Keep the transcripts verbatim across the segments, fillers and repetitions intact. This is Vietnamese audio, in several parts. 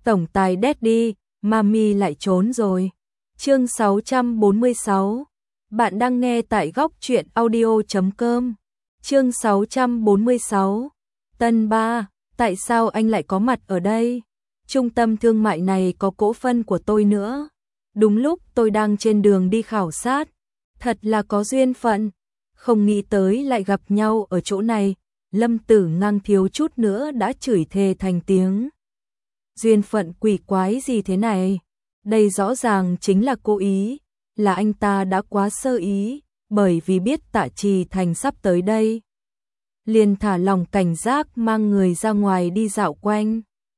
Tổng tài Daddy, Mami lại trốn rồi. Chương sáu trăm bốn mươi sáu. Bạn đang nghe tại góc truyện audio chấm com. Chương sáu trăm bốn mươi sáu. Tân ba, tại sao anh lại có mặt ở đây? Trung tâm thương mại này có cổ phần của tôi nữa. Đúng lúc tôi đang trên đường đi khảo sát. Thật là có duyên phận. Không nghĩ tới lại gặp nhau ở chỗ này. Lâm Tử Ngang thiếu chút nữa đã chửi thề thành tiếng. Duyên phận quỷ quái gì thế này? Đây rõ ràng chính là cố ý, là anh ta đã quá sơ ý, bởi vì biết Tạ Trì Thành sắp tới đây. Liền thả lòng cảnh giác mang người ra ngoài đi dạo quanh.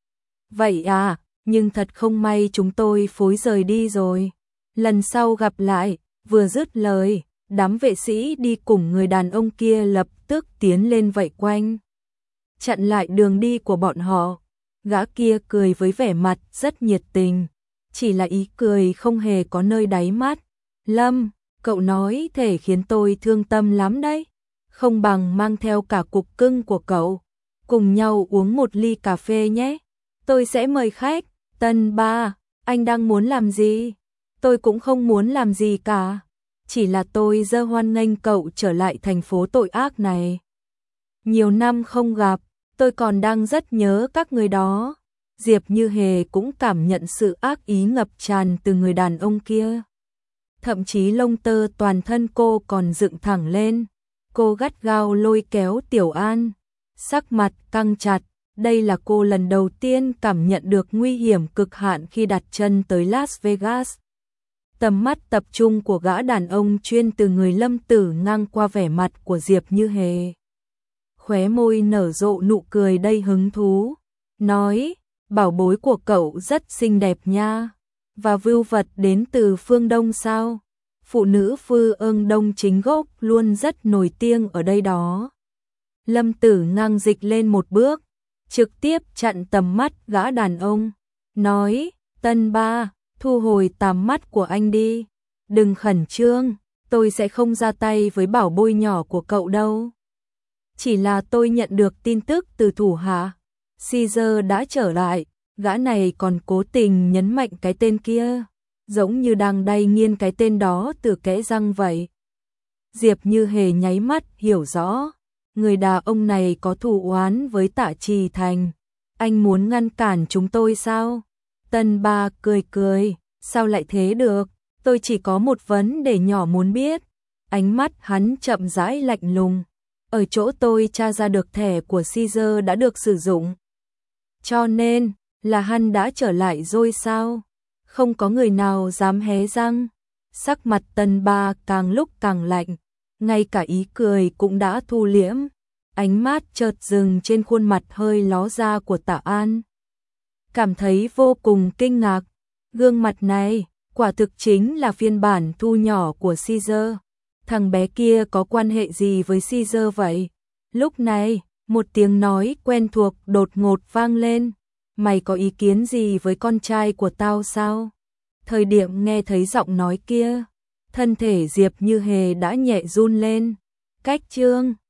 Vậy à, nhưng thật không may chúng tôi phối rời đi rồi. Lần sau gặp lại, vừa dứt lời, đám vệ sĩ đi cùng người đàn ông kia lập tức tiến lên vây quanh, chặn lại đường đi của bọn họ. Gã kia cười với vẻ mặt rất nhiệt tình, chỉ là ý cười không hề có nơi đáy mắt. Lâm, cậu nói thể khiến tôi thương tâm lắm đấy. Không bằng mang theo cả cục cưng của cậu, cùng nhau uống một ly cà phê nhé. Tôi sẽ mời khách. Tân ba, anh đang muốn làm gì? Tôi cũng không muốn làm gì cả. Chỉ là tôi rất hoan nghênh cậu trở lại thành phố tội ác này. Nhiều năm không gặp, tôi còn đang rất nhớ các người đó. Diệp Như Hề cũng cảm nhận sự ác ý ngập tràn từ người đàn ông kia. Thậm chí lông tơ toàn thân cô còn dựng thẳng lên. Cô gắt gao lôi kéo Tiểu An, sắc mặt căng chặt. Đây là cô lần đầu tiên cảm nhận được nguy hiểm cực hạn khi đặt chân tới Las Vegas. Tầm mắt tập trung của gã đàn ông chuyên từ người Lâm Tử ngang qua vẻ mặt của Diệp Như Hề. Khóe môi nở rộ nụ cười đầy hứng thú, nói, bảo bối của cậu rất xinh đẹp nha. Và vưu vật đến từ phương Đông sao? Phụ nữ phương Đông chính gốc luôn rất nổi tiếng ở đây đó. Lâm Tử ngang dịch lên một bước, trực tiếp chặn tầm mắt gã đàn ông, nói, Tân ba, thu hồi tầm mắt của anh đi. Đừng khẩn trương, tôi sẽ không ra tay với bảo bối nhỏ của cậu đâu. Chỉ là tôi nhận được tin tức từ thủ hạ, Caesar đã trở lại, gã này còn cố tình nhấn mạnh cái tên kia, giống như đang đay nghiên cái tên đó từ kẽ răng vậy. Diệp Như Hề nháy mắt hiểu rõ, người đàn ông này có thù oán với Tạ Trì Thành. Anh muốn ngăn cản chúng tôi sao? Tân ba cười cười, sao lại thế được, tôi chỉ có một vấn đề nhỏ muốn biết. Ánh mắt hắn chậm rãi lạnh lùng. Ở chỗ tôi tra ra được thẻ của Caesar đã được sử dụng. Cho nên, là hắn đã trở lại rồi sao? Không có người nào dám hé răng. Sắc mặt Tân ba càng lúc càng lạnh, ngay cả ý cười cũng đã thu liễm. Ánh mắt chợt dừng trên khuôn mặt hơi ló ra của Tạ An. Cảm thấy vô cùng kinh ngạc. Gương mặt này, quả thực chính là phiên bản thu nhỏ của Caesar. Thằng bé kia có quan hệ gì với Caesar vậy? Lúc này, một tiếng nói quen thuộc đột ngột vang lên. Mày có ý kiến gì với con trai của tao sao? Thời điểm nghe thấy giọng nói kia, thân thể Diệp Như Hề đã nhẹ run lên. Cách chương